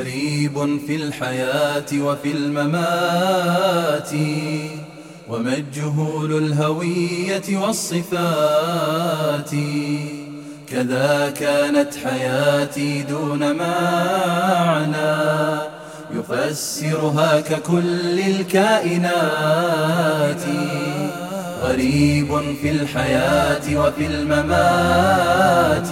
غريب في الحياة وفي الممات، ومجهول الهوية والصفات. كذا كانت حياتي دون معنى، يفسرها ككل الكائنات. غريب في الحياة وفي الممات،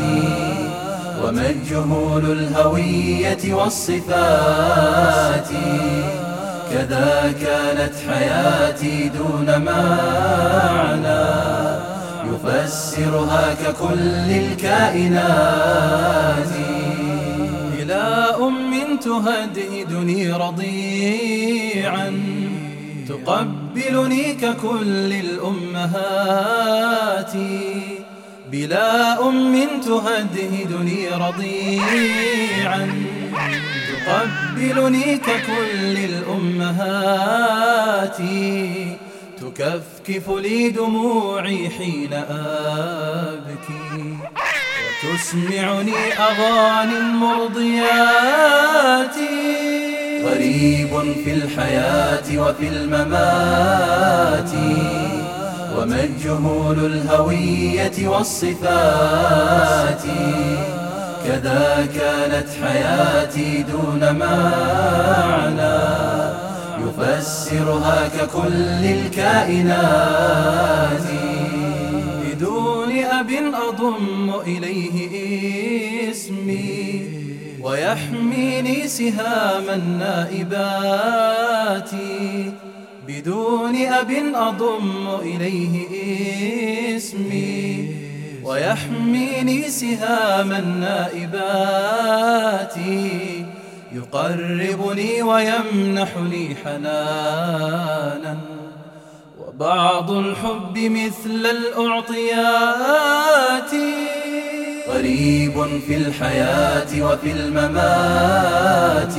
ومجهول الهوية والصفات. كذا كانت حياتي دون معنى، يفسرها ككل الكائنات. إلى تهدئني رضيعا، تقبلني ككل الأمهات. بلا تهدئني رضيعا، تقبلني ككل الأمهات. تكفكف لي دموعي حين أبكي، وتسمعني أغاني المرضيات. غريب في الحياة وفي الممات، ومجهول الهوية والصفات. كذا كانت حياتي دون معنى، يفسرها ككل الكائنات. بدون أب أضم إليه اسمي، ويحميني سهام النائبات. بدون أب أضم إليه اسمي، ويحميني سهام النائبات. يقربني ويمنح لي حنانا، وبعض الحب مثل الأعطيات. غريب في الحياة وفي الممات،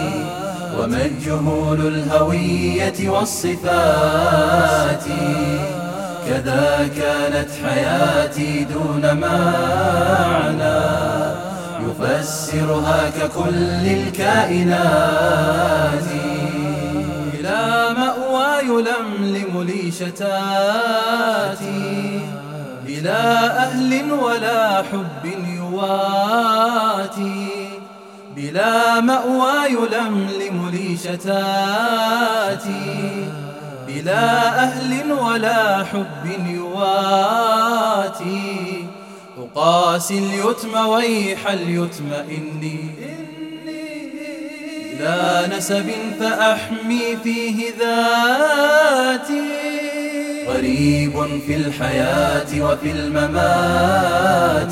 ومجهول الهوية والصفات. كذا كانت حياتي دون معنى، يفسرها ككل الكائنات. إلى مأوى يلملم لي شتاتي، بلا أهل ولا حب يواتي. بلا مأوى يلملم لي شتاتي، بلا أهل ولا حب يواتي. أقاسي اليتم ويح اليتم إني، لا نسب فأحمي فيه ذاتي. غريب في الحياة وفي الممات،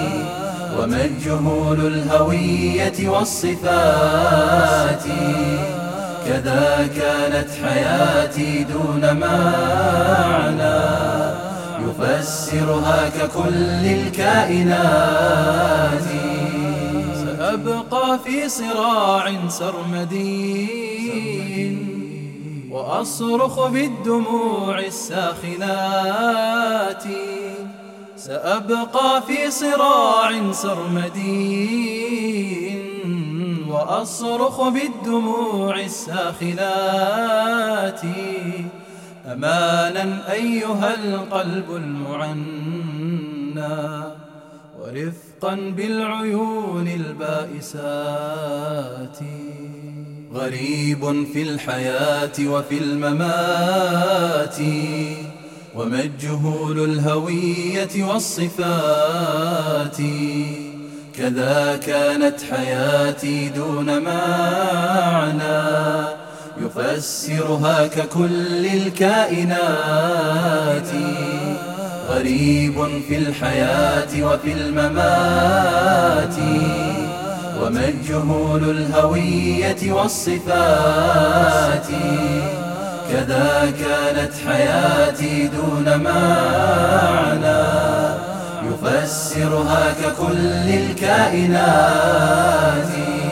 ومجهول الهوية والصفات. كذا كانت حياتي دون معنى، يفسرها ككل الكائنات. سأبقى في صراع سرمدي، وأصرخ بالدموع الساخنات. سأبقى في صراع سرمدي، وأصرخ بالدموع الساخنات. أمانا أيها القلب المعنى، ورفقا بالعيون البائسات. غريب في الحياة وفي الممات، ومجهول الهوية والصفات. كذا كانت حياتي دون معنى، يفسرها ككل الكائنات. غريب في الحياة وفي الممات، ومجهول الهوية والصفات. كذا كانت حياتي دون معنى، يفسرها ككل الكائنات.